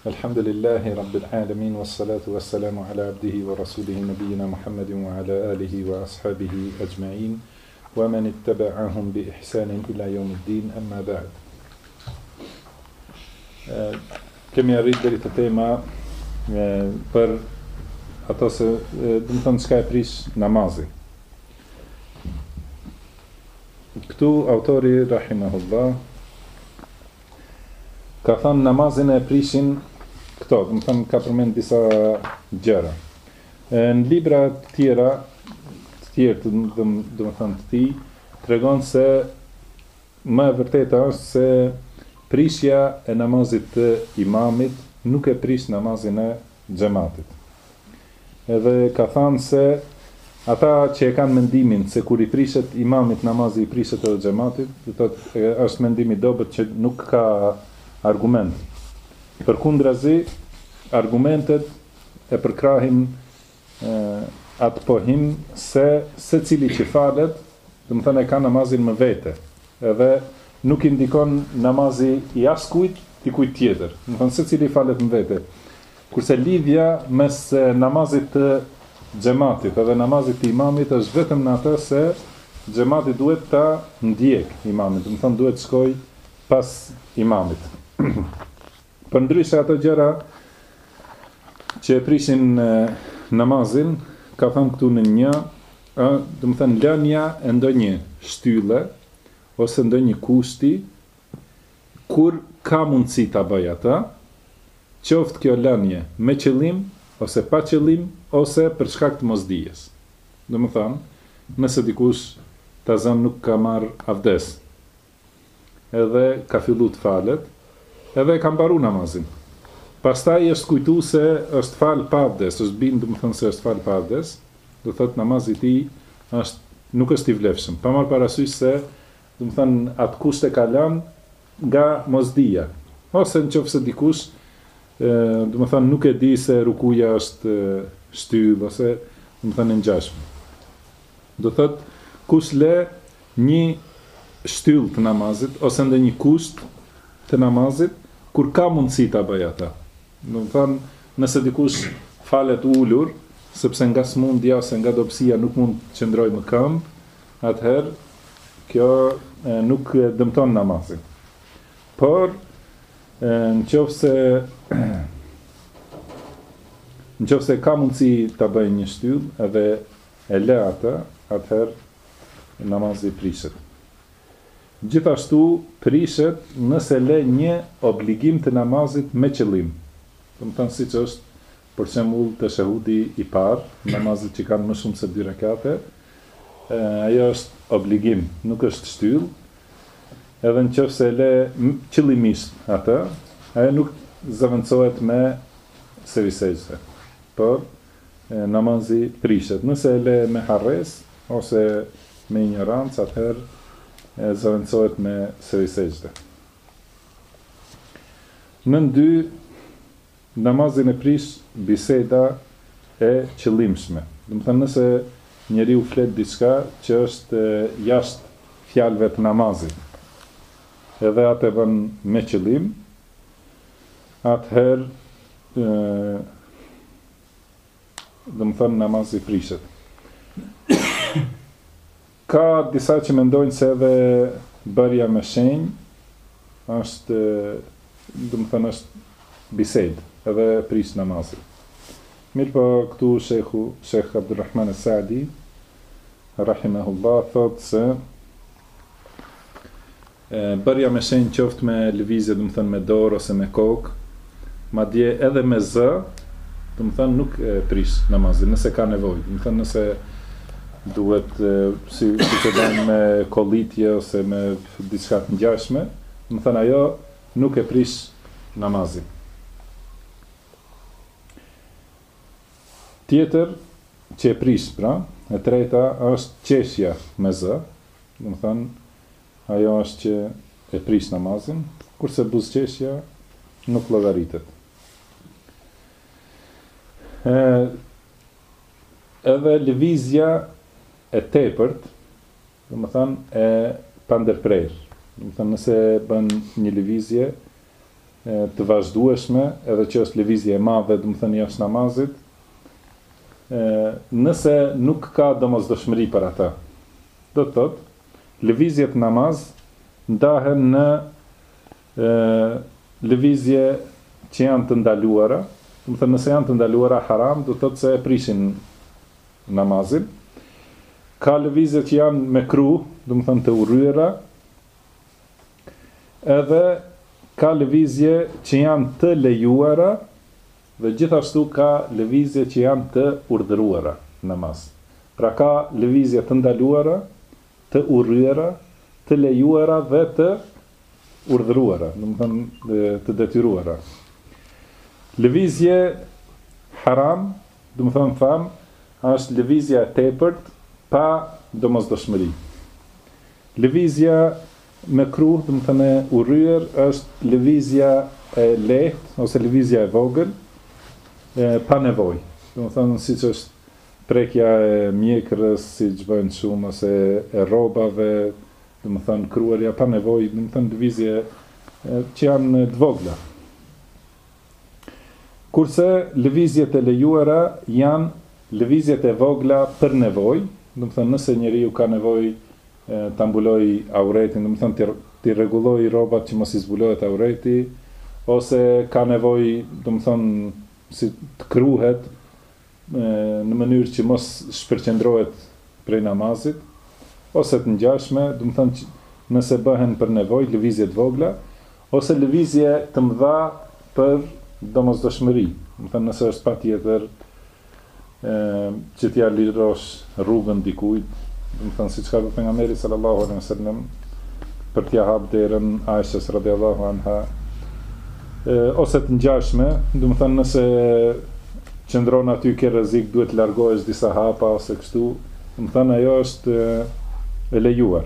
Alhamdulillahi Rabbil Alamin, wassalatu wassalamu ala abdihi wa rasulihi nabiyina Muhammedin wa ala alihi wa ashabihi ajma'in, wa man ittaba'ahum bi ihsanin ila yawmiddin, amma ba'd. Kemi arrit deri te tema për ato se do të thonë çka e prish namazin. Këtu autori rahimahullah ka thënë namazin e prishin këto, do të thonë ka përmend disa gjëra. Në libra të tjera, do të thonë të tij, tregon se më e vërteta është se prishja e namazit të imamit nuk e prish namazin e xhamatit. Edhe ka thënë se ata që e kanë mendimin se kur i prishet imamit namazi i prishet edhe xhamatit, do të thotë është mendimi i dobët që nuk ka argument. Përkundrazi, argumentet e përkrahin atë pohim se secili që falet, do të thënë e ka namazin me vete, edhe nuk indikon namazi i askujt dikujt tjetër. Do të thënë secili falet me vete. Kurse lidhja mes namazit të xhamatit edhe namazit të imamit është vetëm në atë se xhamati duhet ta ndjek imamin, do të thënë duhet shkoj pas imamit. Përndryshe ato gjëra që e prishin namazin, ka thënë këtu në një, do të thënë lënia e ndonjë shtylle ose ndonjë kushti kur ka mundësi ta bëj atë, qoftë kjo lënie me qëllim ose pa qëllim ose për shkak të mosdijes. Do të thënë, nëse dikush ta zën nuk ka marr avdes, edhe ka fillu të falet, edhe ka mbaru namazin. Pastaj është kujtu se është fal pa abdes, është bind, do të thënë se është fal pa abdes, do thotë namazi i tij nuk është i vlefshëm. Pa marrë parasysh se, do të thënë atë kusht e ka lënë nga mosdia, ose nëse dikush, do të thënë nuk e di se rukuja është shtyllë ose do të thënë ngjashme. Do thotë kush le një shtyllë të namazit ose ndonjë kusht të namazit kur ka mundësi ta bëj ata. Do të thonë, nëse dikush falet ulur, sepse nga smundja ose nga dobësia nuk mund të qëndroj më këmbë, atëherë kjo nuk dëmton namazin. Por nëse ka mundësi ta bëj një shtyllë edhe e lë atë, atëherë namazi prishet. Gjithashtu prishet nëse le një obligim të namazit me qëllim. Do të thënë siç është për shembull teshehudi i parë, namazet që kanë më shumë se 2 rekate, ajo është obligim, nuk është shtyllë. Edhe nëse le qëllimisht atë, ajo nuk zëvendësohet me sejdë, por namazi prishet. Nëse le me harres ose me ignorancë, atëherë zëvendësohet me sejdë. Nën 2, namazin e prish biseda e qëllimshme. Do të thënë nëse njeriu flet diçka që është jashtë fjalëve të namazit, edhe atë e bën me qëllim, atëherë do të thënë namazi prishet. Ka disa që mendojnë se edhe bërja me shenjë është, do të thënë është bisedë, edhe prish namazin. Mirë po këtu Shekh Abdulrahman As-Saadi, rahimahullah, thotë se bërja me shenjë qoftë me lëvizje, do të thënë me dorë ose me kokë, madje edhe me zë, do të thënë nuk prish namazin, nëse ka nevojë. Do të thënë nëse duhet si të bëjmë me kollitje ose me diçka të ngjashme, do të thënë ajo nuk e prish namazin. Tjetër që e prish, pra, e treta është qeshja me zë, do të thënë ajo është që e prish namazin, kurse buzëqeshja nuk llogaritet. Edhe lëvizja e tepërt, do të thënë e pandërprerë. Do të thënë nëse bën një lëvizje të vazhdueshme, edhe që është lëvizje e madhe, do të thënë jashtë namazit, nëse nuk ka domosdoshmëri për ata. Do të thotë, lëvizjet namaz ndahen në lëvizje që janë të ndaluara, do të thënë nëse janë të ndaluara haram, do të thotë se e prishin namazin. Ka lëvizje që janë mekruh, do të thënë të urryera, edhe ka lëvizje që janë të lejuara, dhe gjithashtu ka lëvizje që janë të urdhëruara namaz. Pra ka lëvizje të ndaluara, të urryera, të lejuara dhe të urdhëruara, do të thënë të detyruara. Lëvizje haram, do të thënë është lëvizja e tepërt pa domosdoshmëri. Lëvizja mekruh, do të thënë urryer, është lëvizja e lehtë ose lëvizja e vogël pa nevojë. Do të thënë siç është prekja e mjekrës, siç bëjnë shumë, ose e rrobave, do të thënë kruarja pa nevojë, do të thënë lëvizje që janë të vogla. Kurse lëvizjet e lejuara janë lëvizjet e vogla për nevojë, do të thënë nëse njeriu ka nevojë ta mbuloj auretin, do të thënë ti rregulloj rrobat që mos i zbulohet aureti, ose ka nevojë, do të thënë si të kruhet në mënyrë që mos shpërqendrohet prej namazit, ose të ngjashme, do të thënë nëse bëhen për nevojë, lëvizje të vogla, ose lëvizje të mëdha për domosdoshmëri. Do të thënë nëse është patjetër që t'ja lirosh rrugën dikujt, do të thënë siç ka thënë pejgamberi sallallahu alaihi wasallam për t'ia hap derën Aishës radhiyallahu anha, ose të ngjashme, do të thënë nëse qëndron aty ke rrezik, duhet të largohesh disa hapa ose kështu, do të thënë ajo është e lejuar.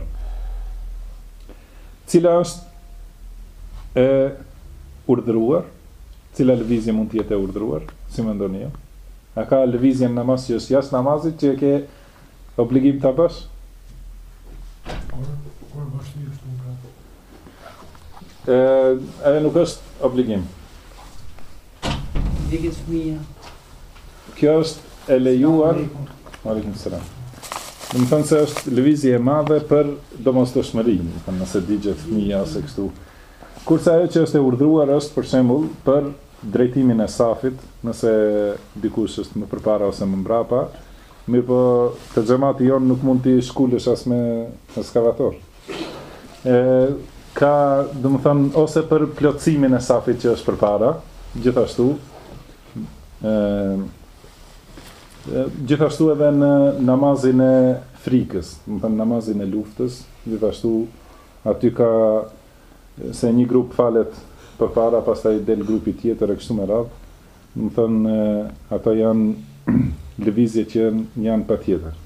Cila është e urdhëruar? Cila lëvizje mund të jetë e urdhëruar? Si mendoni ju? A ka lëvizje në namaz që është jashtë namazit që e ke obligim ta bësh? Kur vështirë nuk ka. Edhe nuk është obligim. Dikës fëmija. Kjo është e lejuar. Aleikum selam. Do të thënë se është lëvizje e madhe për domosdoshmëri, do të thënë nëse digjet fëmija ose kështu. Kurse ajo që është e urdhëruar është për shembull për drejtimin e safit, nëse dikush është më përpara ose më mbrapa, mirë po të xhamati jon nuk mund t'i shkulësh as me ekskavator. Ka, do të thënë, ose për plotësimin e safit që është përpara, gjithashtu, gjithashtu edhe në namazin e frikës, do të thënë namazin e luftës, gjithashtu aty ka se një grup falet përpara, pastaj del grupi tjetër e kështu me radhë, do të thënë ato janë lëvizje që janë patjetër.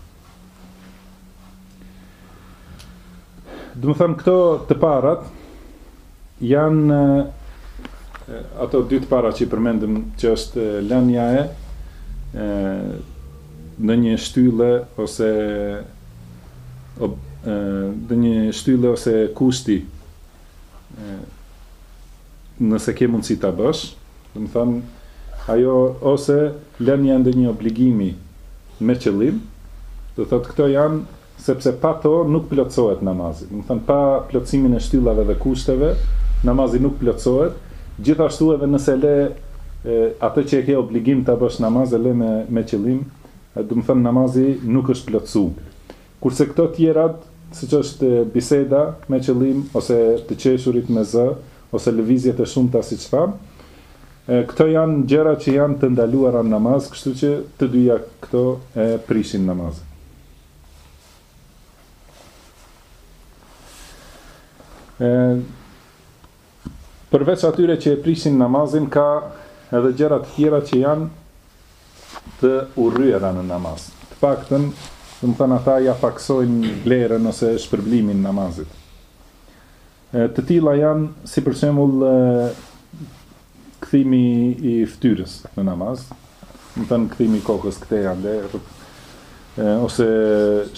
Do të thënë këto të parat janë ato dy të para që i përmendëm, që është lënia në një shtylle ose në një shtylle ose kushti, nëse ke mundësi ta bësh, do të thënë ajo ose lënia ndonjë obligimi me qëllim, do thotë këto janë sepse pa to nuk plotësohet namazi. Do thënë pa plotësimin e shtyllave dhe kushteve, namazi nuk plotësohet. Gjithashtu edhe nëse le atë që e ke obligim ta bësh namaz e le me qëllim, do të thënë namazi nuk është plotësuar. Kurse këto tjerat, siç është biseda me qëllim ose të qeshurit me zë, ose lëvizjet e shumta siç tham, këto janë gjëra që janë të ndaluara në namaz, kështu që të dyja këto e prishin namazin. Përveç atyre që e prishin namazin, ka edhe gjëra të tjera që janë të urryera në namaz. Të paktën, do të thënë ata ja paksojnë vlerën ose shpërblimin namazit. Të tilla janë si për shembull kthimi i fytyrës në namaz, do të thënë kthimi i kokës këtej ande, ose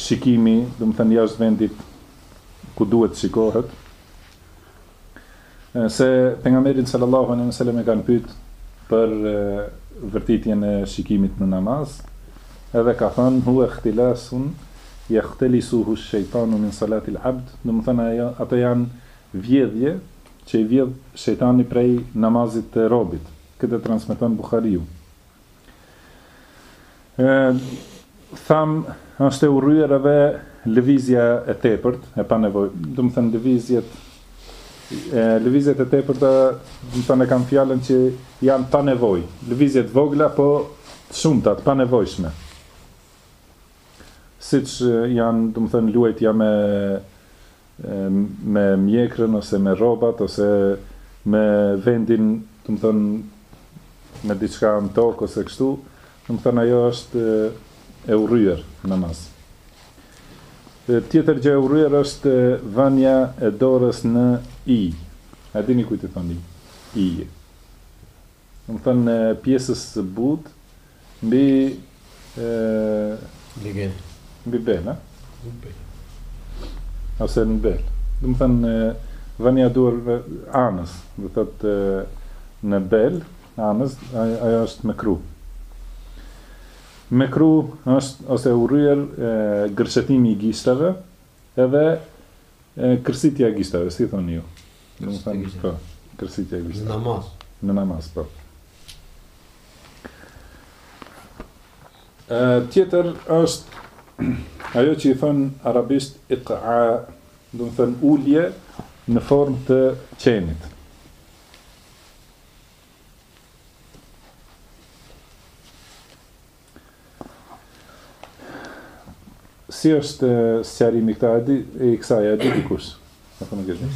shikimi, do të thënë jashtë vendit ku duhet shikohet. se pejgamberi sallallahu alaihi wasallam e kanë pyet për vërtetjen e shikimit në namaz, edhe ka thënë huwa ikhtilasun yakhtalisuhu ash-shaytanu min salati al-abd, do të thënë ato janë vjedhje që i vjedh shejtani prej namazit të robit. Këtë transmeton Buhariu. Tham është e urryer edhe lëvizja e tepërt, e pa nevojë. Do të thënë lëvizjet e tepërta, do të thënë kanë fjalën që janë pa nevojë. Lëvizjet vogla po shumëta, pa nevojshme. Siç janë, do të thënë luajtja me mjekrën ose me rrobat ose me vendin, do të thënë me diçka në tokë ose kështu, do të thënë ajo është e urryer namaz. Tjetër gjë e urryer është vënia e dorës në i. A dini kujt i thoni? I. Do të thënë pjesës së butë mbi bel, ose në bel. Do të thënë vënia dorë anës, do thotë në bel, anës, ajo është mekruh. Mekruh është ose urryer gërshetimi i gishtave edhe kërsitja e gishtave, si thoni ju? Do të thënë po, kërsitja e gishtave. Në namaz. Në namaz, po. Tjetër është ajo që i thon arabisht iqa, do të thënë ulje në formë të qenit. Si është sqarimi i kësaj, e di dikush? Apo nuk e di.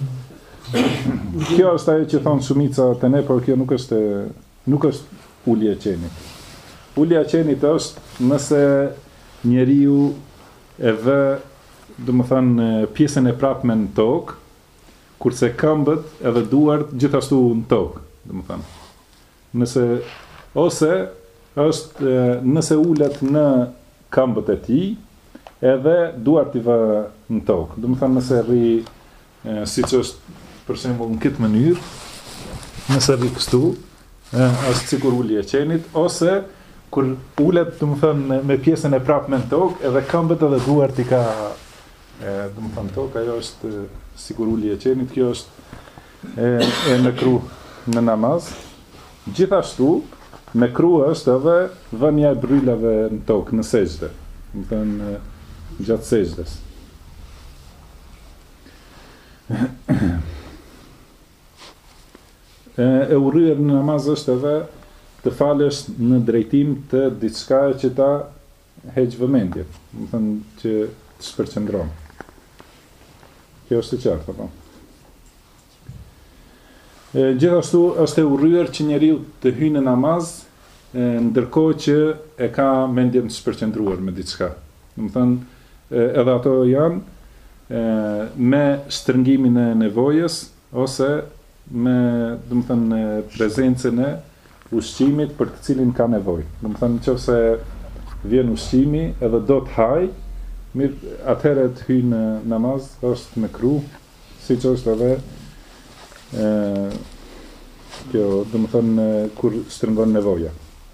Kjo është ajo që thon shumica të ne, por kjo nuk është ulje e qenit. Ulja e qenit është nëse njeriu e vë, do të thënë, pjesën e prapme në tokë, kurse këmbët edhe duart gjithashtu në tokë, do të thënë. Nëse ulet në këmbët e tij, edhe duart i vë në tokë. Do të thënë nëse rri siç është për shembull në këtë mënyrë, nëse rri kështu, është sikur ulje e qenit, ose kur ulet, do të thënë, me pjesën e prapme në tokë, edhe këmbët edhe duart i ka, do të thënë, tokë, ajo është sikur ulje e qenit. Kjo është e mekruh në namaz. Gjithashtu mekruh është edhe vënia e bryllave në tokë, në sejdë, do të thënë gjatë sejdës. E urryer në namaz është edhe të falesh në drejtim të diçka që ta heq vëmendje, do të thënë që të shpërqendron. Kjo është e qartë, apo? Gjithashtu është e urryer që njeriu të hyjë në namaz ndërkohë që e ka mendjen të shpërqendruar me diçka. Do të thënë edhe ato janë me shtrëngimin e nevojës ose me, do të thënë, prezencën e ushqimit për të cilin ka nevojë. Do të thënë nëse vjen ushqimi edhe do të haj, mirë, atëherë të hyjë në namaz është mekruh, siç është edhe kjo, do të thënë kur shtrëngon nevoja.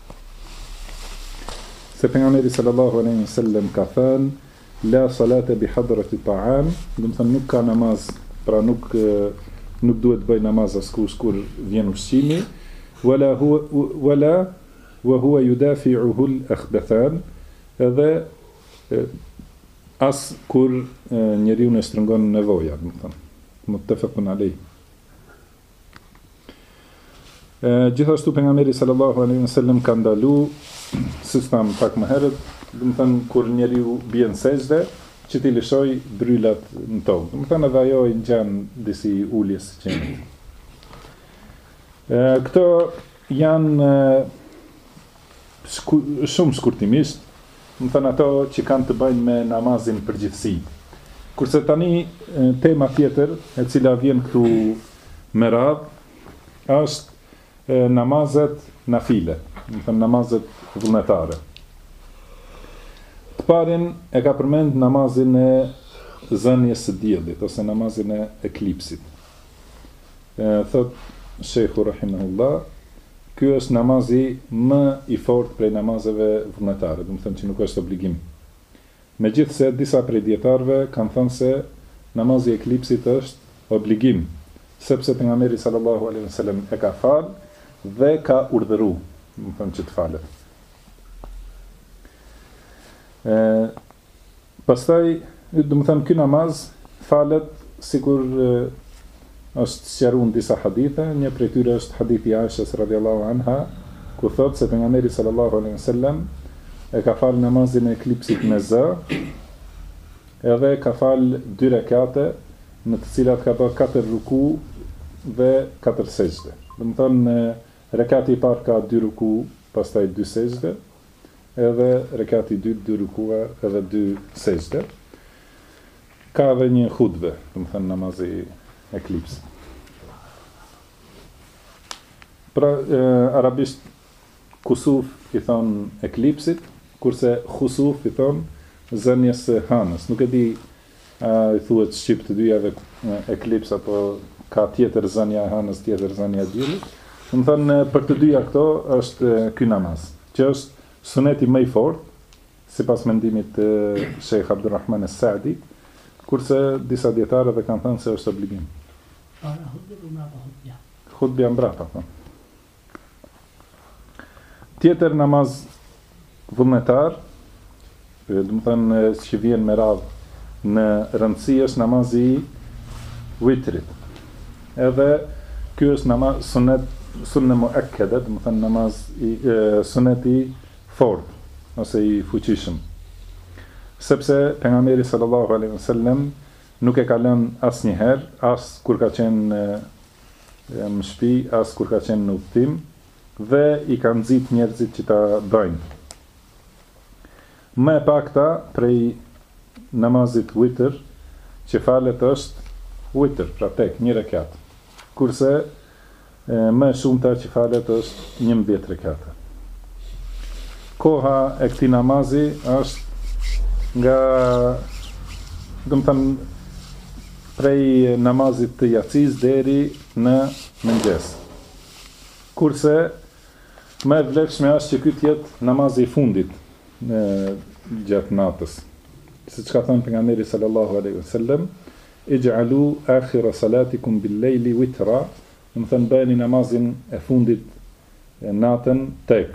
Se pejgamberi sallallahu alaihi wasallam ka thënë la salata bi hadrati ta'am, do të thënë nuk ka namaz, pra nuk duhet bëj namaz askush kur vjen ushqimi, wala wa huwa yudafi'uhu al-akhbathan, edhe as kur njeriu në shtrëngon nevoja, do të thënë. Muttafaqun alayh. Gjithashtu pejgamberi sallallahu alaihi wasallam ka ndalu, siç tham pak më herët, do të thënë kur njeriu bie në sejdë, që t'i lëshoj bryllat në tokë. Do të thënë edhe ajo i ngjan disi uljes së qenit. Këto janë shumë shkurtimisht, do të thënë ato që kanë të bëjnë me namazin përgjithësi. Kurse tani tema tjetër e cila vjen këtu me radhë është namazet nafile, do të thënë namazet vullnetare. Të parin e ka përmend namazin e zënjes së diellit ose namazin e eklipsit. Thot Shekhu rahimahullah, ky është namazi më i fortë prej namazeve vullnetare, do të thënë që nuk është obligim. Megjithse disa prej dietarëve kanë thënë se namazi i eklipsit është obligim, sepse pejgamberi sallallahu alaihi wasallam e ka falë dhe ka urdhëruar, do të thënë që të falet. Pastaj, do të thënë ky namaz falet sikur është sqaruar në disa hadithe, një prej tyre është hadithi i Aishës radhiyallahu anha, ku thotë se pejgamberi sallallahu alaihi wasallam e ka falë namazin e eklipsit me zë, edhe ka falë 2 rekate, në të cilat ka bërë 4 ruku dhe 4 sejdë. Do të thonë rekati i parë ka 2 ruku, pastaj 2 sejdë, edhe rekati i dytë 2 ruku edhe 2 sejdë. Ka edhe një hutbe, do të thënë namazi eklips. Pra, arabisht kusuf i thon eklipsit, kurse khusuf i thon zënjes së hanës. Nuk e di i thuhet shqip të dyjave eklips apo ka tjetër zënja e hanës, tjetër zënja e diellit. Do të thënë për të dyja këto është ky namaz, që është suneti më i fortë, sipas mendimit të Sheikh Abdulrahman as-Saadi, kurse disa dietarë dhe kanë thënë se është obligim. Hutbja mbrapa. Tjetër namaz vullnetar, do të thënë që vjen me radhë në rëndësi, është namazi i witrit. Edhe ky është namaz sunne muakkede, do të thënë namaz i sunet i fortë ose i fuqishëm. Sepse pejgamberi sallallahu alaihi wasallam nuk e ka lënë asnjëherë, as kur ka qenë në shtëpi, as kur ka qenë në udhtim, dhe i ka nxit njerëzit që ta bëjnë. Më e pakta prej namazit witr që falet është witr, pra tek 1 rekat. Kurse më e shumta që falet është 11 rekate. Koha e këtij namazi është nga, do të thënë, prej namazit të jacis deri në mëngjes. Kurse më e vlefshme është që ky të jetë namazi i fundit gjatë natës. Siç ka thënë pejgamberi sallallahu alaihi wasallam, ij'alu akhira salatikum bil-layli witra, do të thënë bëni namazin e fundit natën tek.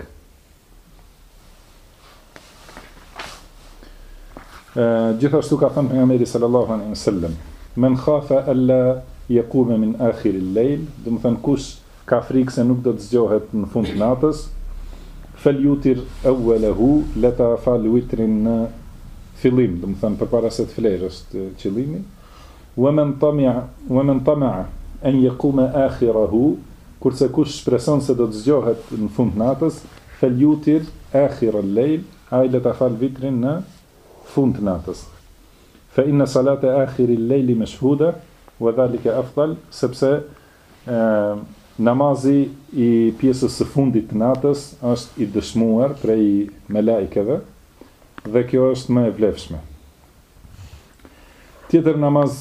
Gjithashtu ka thënë pejgamberi sallallahu alaihi wasallam, men khafa alla yaquba min akhir al-layl, do të thënë kush ka frikë se nuk do të zgjohet në fund të natës, falyutir awwalahu, le ta fal witrin në fillim, do të thënë përpara se të flerë është qëllimi. Wa man tama'a an yaquma akhirahu, kurse kush shpreson se do të zgjohet në fund të natës, falyutir akhir al-layl, ai le ta fal witrin në fund të natës. Fa inna salata akhir al-layli mashhuda wa dhalika afdal, sepse namazi i pjesës së fundit të natës është i dëshmuar prej melaikeve dhe kjo është më e vlefshme. Tjetër namaz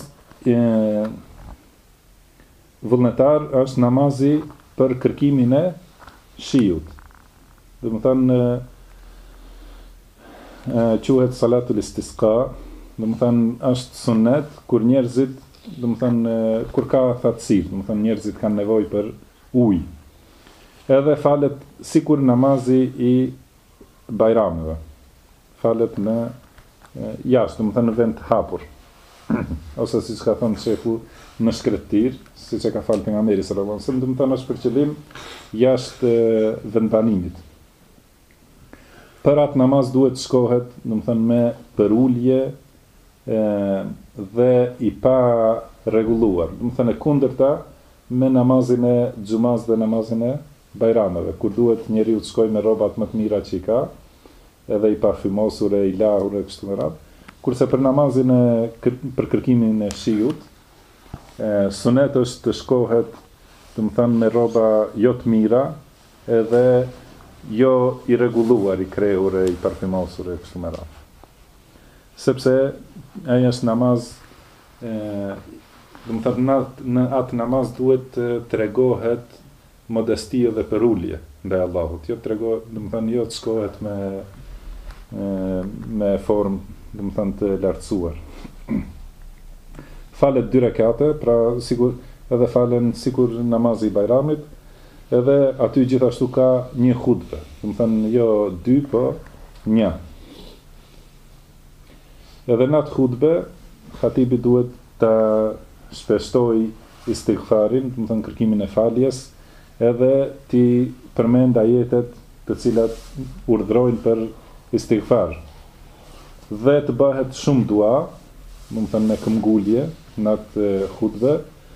vullnetar është namazi për kërkimin e shiut. Do të thënë quhet salatul istisqa, do të thënë është sunnet kur njerëzit, do të thënë kur ka thatësi, do të thënë njerëzit kanë nevojë për ujë. Edhe falet sikur namazi i bajrameve. Falet në jashtë, do të thënë në vend të hapur. Ose siç ka thënë shefu në shkretir, siç e ka falë pejgamberi sallallahu alajhi wasallam, do të thënë është për qëllim jashtë vendbanimit. Për atë namaz duhet shkohet, do të thënë me përulje dhe i pa rregulluar. Do të thënë kundërta me namazin e xumaz dhe namazin e bajrameve, kur duhet njeriu të shkojë me rrobat më të mira që i ka, edhe i parfymosur e i lahur e kështu me radhë. Kurse për namazin për kërkimin e shiut, sunet është të shkohet, do të thënë me rroba jo të mira, edhe jo i rregulluar, i krehur e i parfymosur e kështu me radhë. Sepse ai është namaz do të thotë në atë namaz duhet të tregohet modestia dhe përulje ndaj Allahut. Jo tregohet, do të thonë jo të shkohet me formë, do të thonë të lartësuar. Falet 2 rekate, pra sigur edhe falen sikur namazi i Bajramit, edhe aty gjithashtu ka një hutbe, do të thonë jo 2, po 1. Edhe në atë hutbe, khatibi duhet ta shpeshtoj istighfarin, do të thonë kërkimin e faljes, edhe ti përmend ajetet të cilat urdhrojnë për istighfar. Dhe të bëhet shumë dua, do të thonë me këmbgulje në atë hutbe,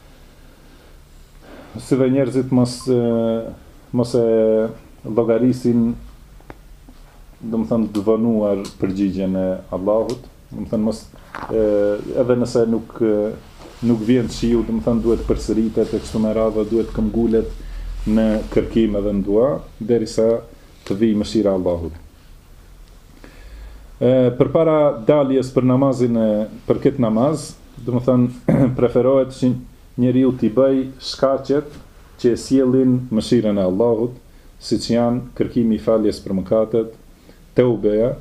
si dhe njerëzit mos e llogarisin, do të thonë të vonuar përgjigjen e Allahut, do të thonë mos edhe nëse nuk vjen shiu, do të thonë duhet përsëritet e kështu me radhë, duhet këmbgulet në kërkim edhe në dua, derisa të vijë mëshira e Allahut. Përpara daljes për namazin për këtë namaz, do të thonë preferohet që njeriu t'i bëj shkaqet që e sjellin mëshirën e Allahut, siç janë kërkimi i faljes për mëkatet, teubeja,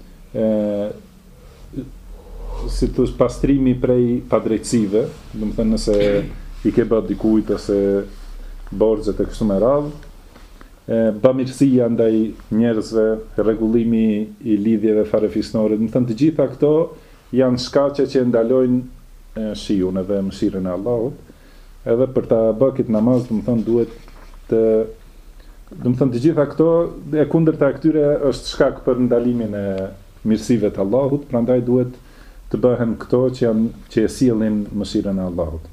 si thosh pastrimi prej padrejtësive, do të thënë nëse i ke bërë dikujt ose borxhet e kështu me radhë, bamirësia ndaj njerëzve, rregullimi i lidhjeve farefisnore, do të thënë të gjitha këto janë shkaqe që ndalojnë shiun edhe mëshirën e Allahut, edhe për ta bërë këtë namaz, do të thënë duhet të, do të thënë të gjitha këto e kundërta e këtyre është shkak për ndalimin e mirësive të Allahut, prandaj duhet të bëhen këto që e sjellin mëshirën e Allahut.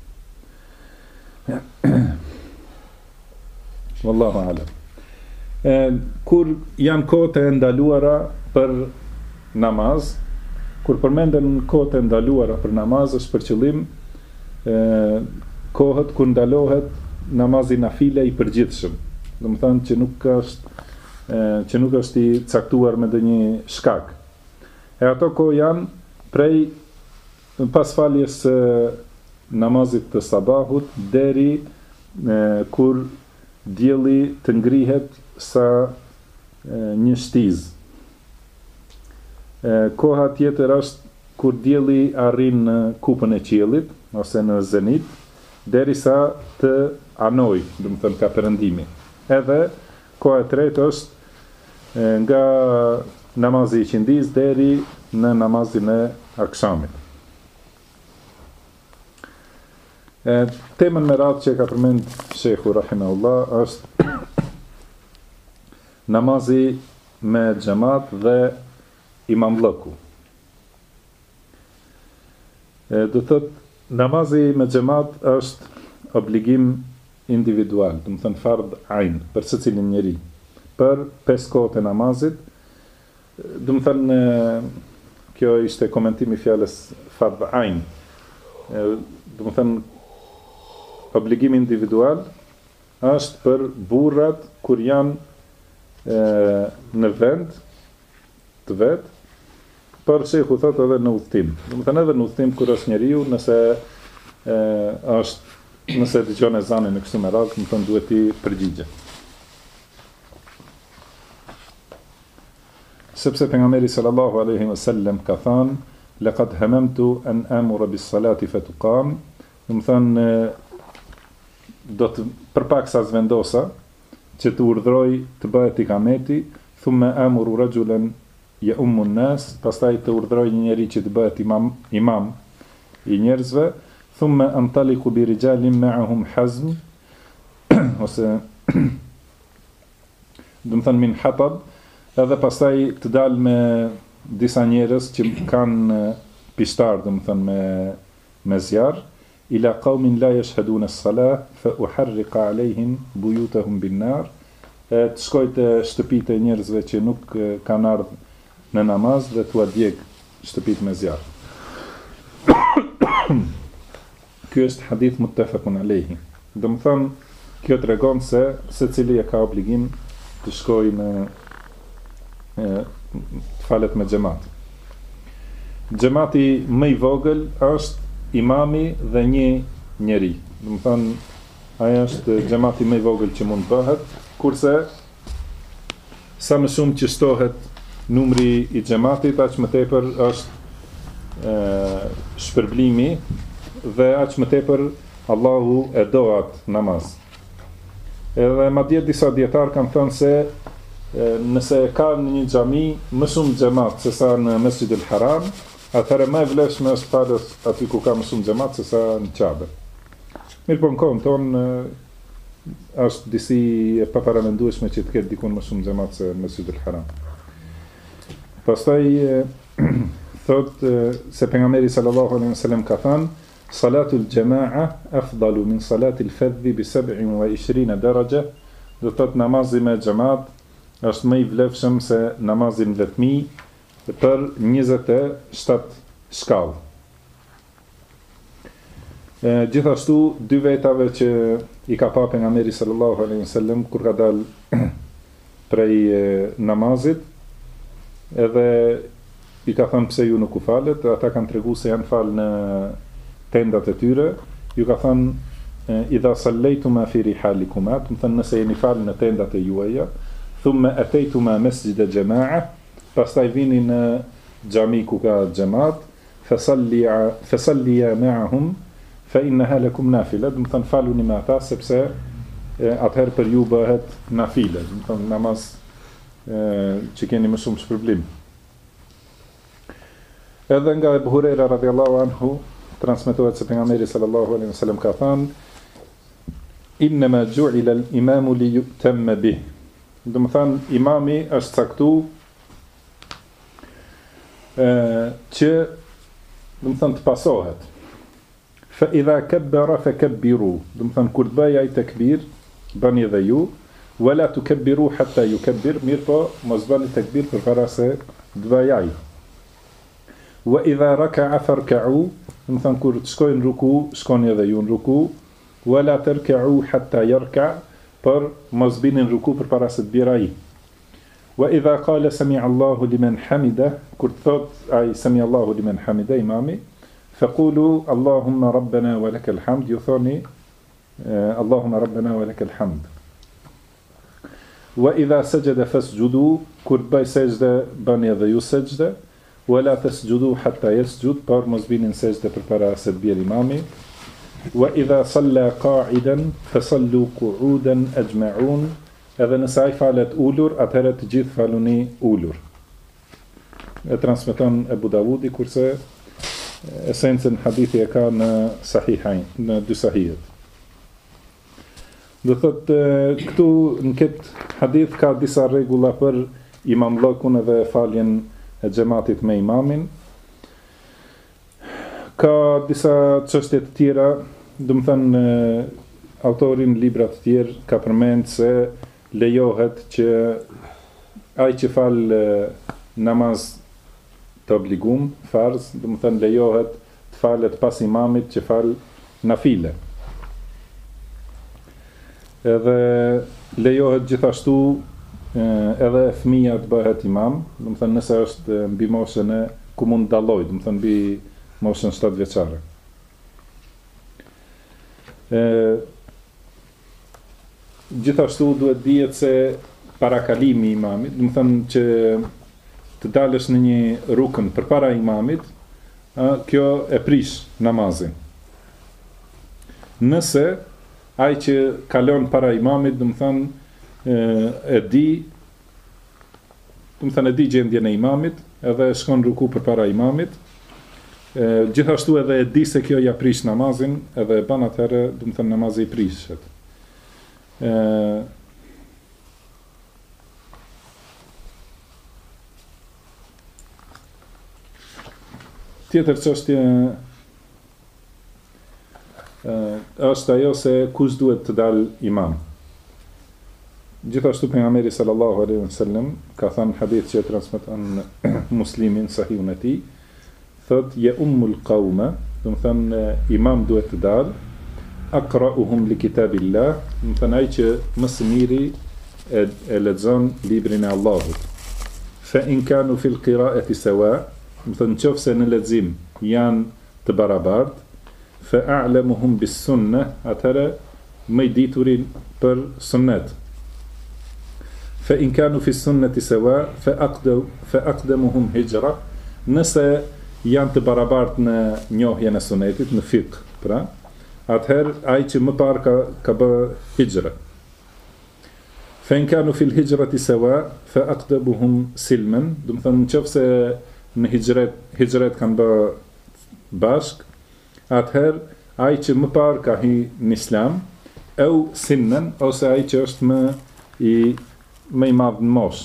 Wallahu a'lam. Kur janë kohët e ndaluara për namaz, kur përmenden kohët e ndaluara për namaz, është për qëllim kohët kur ndalohet namazi nafile i përgjithshëm. Do të thonë që nuk është i caktuar me ndonjë shkak. E ato kohë janë prej pas faljes namazit të sabahut deri kur dielli të ngrihet sa një shtiz. Koha tjetër është kur dielli arrin në kupën e qiellit ose në zenit, derisa të anoj, do të thënë ka perëndimi. Edhe koha e tretë është nga namazi i qindis deri në namazin e akshamit. Temën me radhë që ka përmend Sheikhu rahimahullah është namazi me xhamat dhe imamllëku. Do thotë namazi me xhamat është obligim individual, do të thënë fard ain për secilin njeri. Për 5 kohët e namazit, do të thënë kjo ishte komentimi i fjalës fard ain. Do të thënë obligim individual është për burrat kur janë në vend të vet, por shehu thotë edhe në udhtim. Do të thënë edhe në udhtim kur është njeriu, nëse dëgjon ezanin në kështu me radhë, do të thënë duhet i përgjigjet. Sepse pejgamberi sallallahu alaihi wasallam ka thënë: "Laqad hamamtu an amura bis salati fatuqam", do të thënë do të përpaksa vendosa që të urdhroj të bëhet ikameti, thumma amuru rajulan ya'ummu an-nas, pastaj të urdhroj një njeri që të bëhet imam i njerëzve, thumma antaliqu bi rijalin ma'ahum hazm, ose do të thënë min hatab, edhe pastaj të dal me disa njerëz që kanë pishtar, do të thënë me zjarr, ila qaumin la yashhaduna as-salah fa uharriqa alayhim buyutahum bin-nar, të shkoj të shtëpitë e njerëzve që nuk kanë ardhur në namaz dhe t'u djeg shtëpitë me zjarr. Ky është hadith muttafaqun alayhi. Do të thonë kjo tregon se secili e ka obligim të shkojë në falet me xhamat. Xhamati më i vogël është imami dhe një njeri. Do të thonë, aja është xhamati më i vogël që mund bëhet, kurse sa më shumë që shtohet numri i xhamatit, aq më tepër është shpërblimi dhe aq më tepër Allahu e do atë namaz. Edhe madje disa dietar kanë thënë se nëse ka në një xhami më shumë xhamat se sa në Mesjidul Haram, atëherë më e vlefshme është falës aty ku ka më shumë xhamat se sa në Kabe. Mirë po në kohën tonë është disi e paparamendueshme që të ketë dikun më shumë xhamat se në Mesjidul Haram. Pastaj thot se pejgamberi sallallahu alaihi wasallam ka thënë salatul jama'a afdalu min salatil fadhi bi 27 daraja, do thot namazi me xhamat është më i vlefshëm se namazi në vetmi për 27 shkallë. Gjithashtu dy vetave që i ka pa pejgamberi sallallahu alaihi wasallam kur ka dal prej namazit, edhe i ka thënë pse ju nuk u falet, ata kanë treguar se janë falë në tendat e tyre, ju ka thënë idha sallejtuma fi rihalikuma, do të thënë nëse jeni falë në tendat e juaja, thumma ataytuma masjid al-jama'a, pastaj vini në xhami ku ka xhamat, fasalliya ma'ahum fa innaha lakum nafila, do të thënë faluni me ata sepse atëherë për ju bëhet nafile, do të thënë namaz që keni më shumë shpërblim. Edhe nga Abu Huraira radhiyallahu anhu transmetohet se pejgamberi sallallahu alaihi wasallam ka thënë inma ju'ila al-imamu li yu'tamma bih. Do të thënë imami është caktuar që do të thënë të pasohet. Fa idha kabbara fakabbiru. Do të thënë kur të bëj ai takbir, bani edhe ju, wala tukabbiru hatta yukabbir, mirë po mos bani takbir përpara se të bëj ai. Wa idha raka'a farka'u, do të thënë kur të shkojnë ruku, shkoni edhe ju në ruku, wala tarka'u hatta yarka', por mos bini në ruku përpara se të bjerë ai. Wa idha qala sami'a Allahu liman hamida, kur thot ai sami'a Allahu liman hamida imami, faqulu Allahumma rabbana wa lakal hamd, ju thoni Allahumma rabbana wa lakal hamd. Wa idha sajada fasjudu, kur bëj sejdë bani edhe ju sejdë, wala tasjudu hatta yasjud, por mos bini në sejdë përpara se të bjerë imami. Wa idha salla qa'idan fasallu qu'udan ajma'un, edhe nëse ai falet ulur, atëherë të gjithë faluni ulur. E transmeton Abu Davudi, kurse esencën hadithi e ka në sahihain, në dy sahihet. Do thotë këtu në këtë hadith ka disa rregulla për imamllokun edhe faljen e xhamatit me imamin. Ka disa çështje të tjera, do të thënë autorin libra të tjerë ka përmend se lejohet që ai që fal namaz të obligum, farz, do të thënë lejohet të falet pas imamit që fal nafile. Edhe lejohet gjithashtu edhe fëmia të bëhet imam, do të thënë nëse është mbi moshën e ku mund dalloj, do të thënë mbi moshën 7 vjeçare. Gjithashtu duhet dihet se parakalimi i imamit, do të thënë që të dalësh në një rukën përpara imamit, kjo e prish namazin. Nëse ai që kalon para imamit, do të thënë e di gjendjen e imamit, edhe shkon ruku përpara imamit, gjithashtu edhe e di se kjo ja prish namazin, edhe e ban atëherë, do të thënë namazi i prishet. Tjetër çështje është ajo se kush duhet të dalë imam. Gjithashtu pejgamberi sallallahu alaihi wasallam ka thënë hadith që transmeton Muslimin sahihun e tij, thotë ya ummul qauma, do të thënë imam duhet të dalë, aqra'uhum li kitabillah, do të thënë ai që më së miri e lexon librin e Allahut. Fa in kanu fil qira'ati sawa, do të thënë nëse në lexim janë të barabartë, fa a'lamuhum bis sunnah, atëherë më i diturin për sunnet. Fa in kanu fi sunnati sawa fa aqdamuhum hijra, nëse janë të barabartë në njohjen e sunetit, në fiqh, pra, atëherë ai që më parë ka bë hijra. Fa in kanu fil hijrati sawa fa aqdamuhum silman, do të thonë nëse në hijret kanë bë bashk, atëherë ai që më parë ka hi në islam, au sinnen, ose ai që është më i madh në moshë.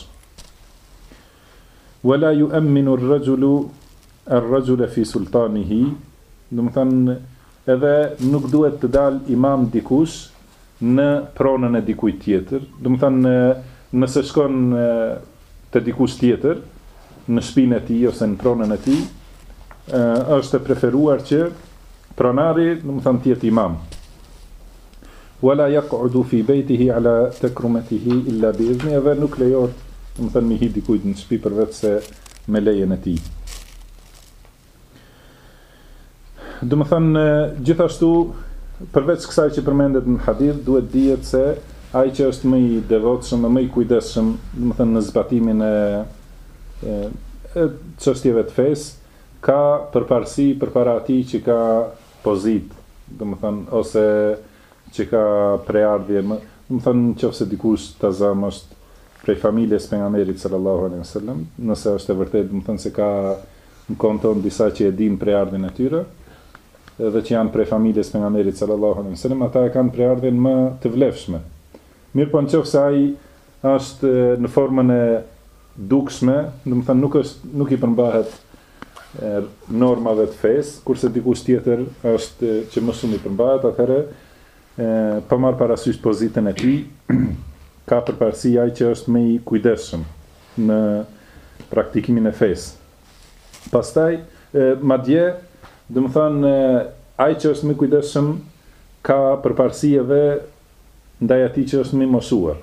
Wala yu'minu ar-rajula fi sultanihi, do të thonë edhe nuk duhet të dal imam dikush në pronën e dikujt tjetër, do të thonë nëse shkon te dikush tjetër në shtëpinë e tij ose në pronën e tij, është e preferuar që pronari, do të thonë të jetë imam. Wala yaq'udu fi baytihi ala takrumatihi illa bi idhni, edhe nuk lejohet, do të thonë mi hi dikujt në shtëpi përveç se me lejen e tij. Do të thonë gjithashtu përveç kësaj që përmendet në hadith, duhet dihet se ai që është më i devotshëm, më i kujdesshëm, do të thonë në zbatimin e çështjeve të fesë, ka përparësi përpara atij që ka pozitë, do të thonë ose që ka preardhje, do të thonë nëse dikush tazam është prej familjes pejgamberit sallallahu alaihi wasallam, nëse është e vërtetë, do të thonë se ka në konton disa që e din preardhjen e tyre, edhe që janë prej familjes pejgamberit sallallahu alaihi wasallam, ata e kanë preardhjen më të vlefshme. Mirë po nëse ai është në formën e dukshme, do të thonë nuk i përmbahet normave të fesë, kurse dikush tjetër është që më shumë i përmbahet, atëherë pa marrë parasysh pozitën e tij, ka përparësi ai që është më i kujdesshëm në praktikimin e fesë. Pastaj madje, do të thonë ai që është më i kujdesshëm ka përparësi edhe ndaj atij që është më i moshuar.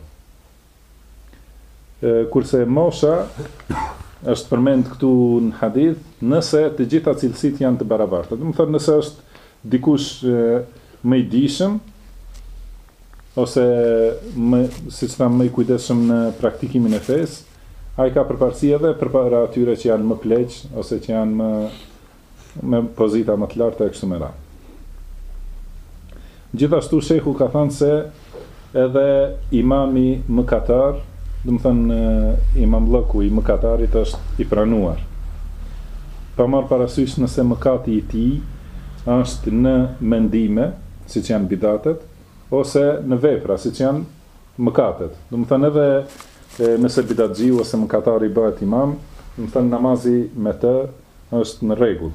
Kurse mosha është përmend këtu në hadith, nëse të gjitha cilësitë janë të barabarta. Do të thonë nëse është dikush më i dijshëm ose siç thamë më i kujdesshëm në praktikimin e fesë, ai ka përparësi edhe përpara atyre që janë më pleq ose që janë me pozita më të larta e kështu me radhë. Gjithashtu shehu ka thënë se edhe imami mëkatar, do të thënë imamllëku i mëkatarit është i pranuar. Pa marrë parasysh nëse mëkati i tij është në mendime, siç janë bidatet, ose në vepra, siç janë mëkatet. Do të thënë edhe nëse bidatxhiu ose mëkatari bëhet imam, do të thënë namazi me të është në rregull.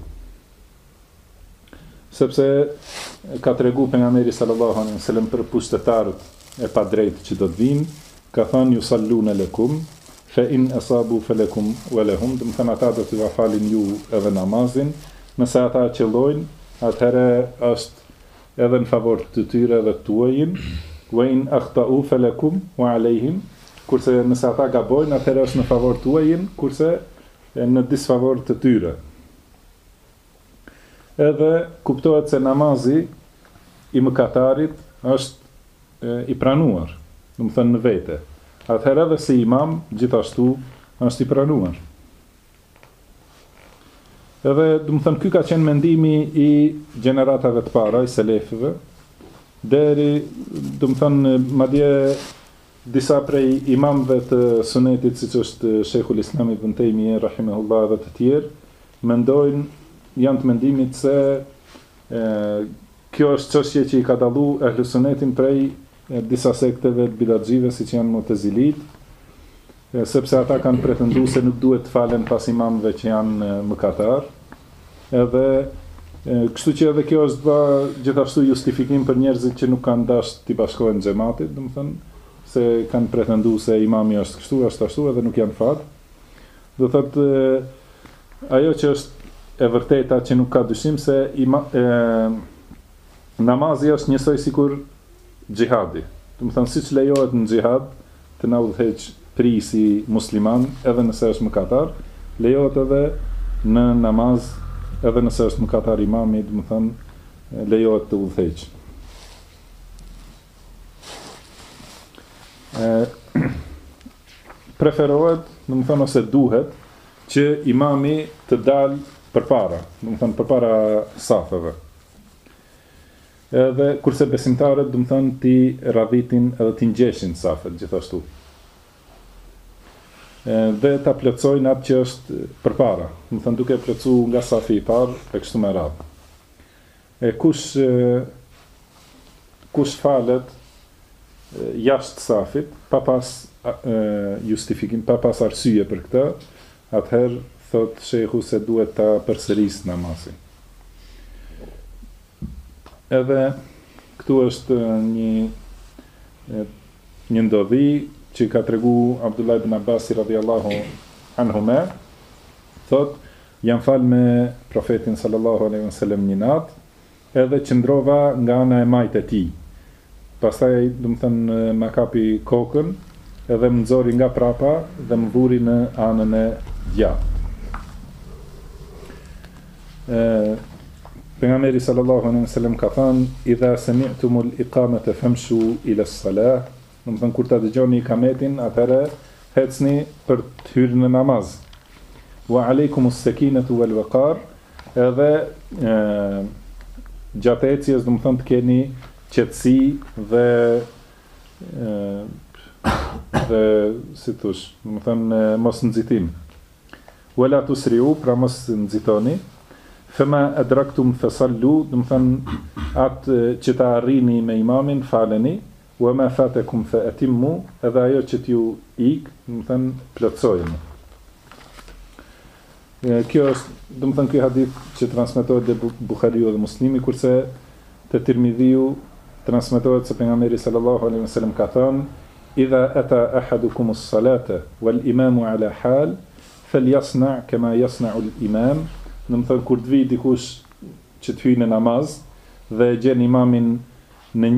Sepse ka tregu pejgamberi sallallahu alaihi wasallam për pushtetarët e padrejtë që do të vinë, ka thënë yusalluna lakum fa in asabu falakum wa lahum, do të thënë ata do t'ju falin ju edhe namazin, nëse ata qellojnë, atëherë është edhe në favor të tyre dhe tuajin, wa in akhtau falakum wa alayhim, kurse nëse ata gabojnë, atëherë është në favor tuajin, kurse në disfavor të tyre. Edhe kuptohet se namazi i mëkatarit është i pranuar, do të thënë në vete. Atëherë edhe si imam gjithashtu është i pranuar. Edhe do të thënë ky ka qenë mendimi i gjeneratave të para, i selefëve, deri do të thënë madje disa prej imamëve të sunetit, siç është Sheikhul Islam Ibn Taymiyah rahimahullah dhe të tjerë, mendojnë, janë të mendimit se kjo është çështje që i ka dallu ehlu sunetin prej disa sekteve të bidatxhive, siç janë Mu'tazilit, sepse ata kanë pretenduar se nuk duhet të falen pas imamëve që janë mëkatar. Edhe kështu që edhe kjo është gjithashtu justifikim për njerëzit që nuk kanë dashur të bashkohen xhamatit, domethënë se kanë pretenduar se imami është kështu, është ashtu, edhe nuk janë fat. Do thotë ajo që është e vërteta që nuk ka dyshim se namazi është njësoj sikur xhihadi. Do të thënë siç lejohet në xhihad të na udhëheq prisi musliman, edhe nëse është mëkatar, lejohet edhe në namaz, edhe nëse është mëkatar imami, do të thënë lejohet të udhëheq. Preferohet, domethënë ose duhet që imami të dalë përpara, domethënë përpara safeve. Edhe kurse besimtarët domethënë ti radhitin edhe ti ngjeshin safet gjithashtu. Dhe ta plotësojnë atë që është përpara, domethënë duke plotësuar nga safi i parë e kështu me radhë. Kush falet jashtë safit pa pas justifikim, pa pas arsye për këtë, atëherë thot shehu se duhet ta përsërisë namazin. Edhe këtu është një ndodhi që ka tregu Abdullah ibn Abbas radhiyallahu anhuma, thot jam fal me profetin sallallahu alaihi wasallam një natë, edhe qëndrova nga ana e majtë e tij. Pastaj, domethënë, ma kapi kokën, edhe më nxori nga prapa dhe më vuri në anën e djathtë. Pejgamberi sallallahu alaihi wasallam ka thënë: "Idha sami'tumul iqamata famshu ila as-salah", domethënë kur ta dëgjoni ikametin, atëherë ecni për të hyrë në namaz. Wa alaykumus sakinatu wal waqar, edhe gjatë ecjes domethënë të keni qetësi dhe si thosh, domethënë mos nxitim. Wala tusri'u, pra mos nxitoni. Fema adraktum fasallu, domethënë atë që ta arrini me imamin faleni, wa ma fatakum fa atimmu, edhe ajo që t'ju ik, domethënë plotësojeni. Kjo është, domethënë ky hadith që transmetohet te Buhariu dhe Muslimi, kurse te Tirmidhiu transmetohet se pejgamberi sallallahu alaihi wasallam ka thënë: "Idha ata ahadukum as-salata wal imamu ala hal, falyasna' kama yasna'u al-imam", domethënë kur të vi dikush që të hyjë në namaz dhe gjen imamin në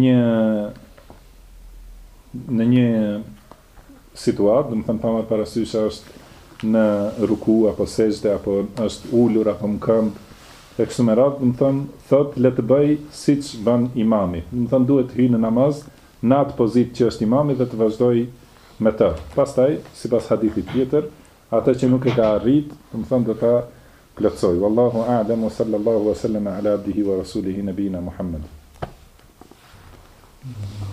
një situatë, domethënë pa marrë parasysh është në ruku apo sejdë apo është ulur apo në këmbë, e kështu me radhë, domethënë thot le të bëj siç bën imami. Domethënë duhet të hyjë në namaz në atë pozitë që është imami dhe të vazhdoj me të. Pastaj, sipas hadithit tjetër, atë që nuk e ka arrit, domethënë do ta plotësoj. Wallahu a'lam wa sallallahu wa sallama ala abdihi wa rasulihi nabina Muhammad.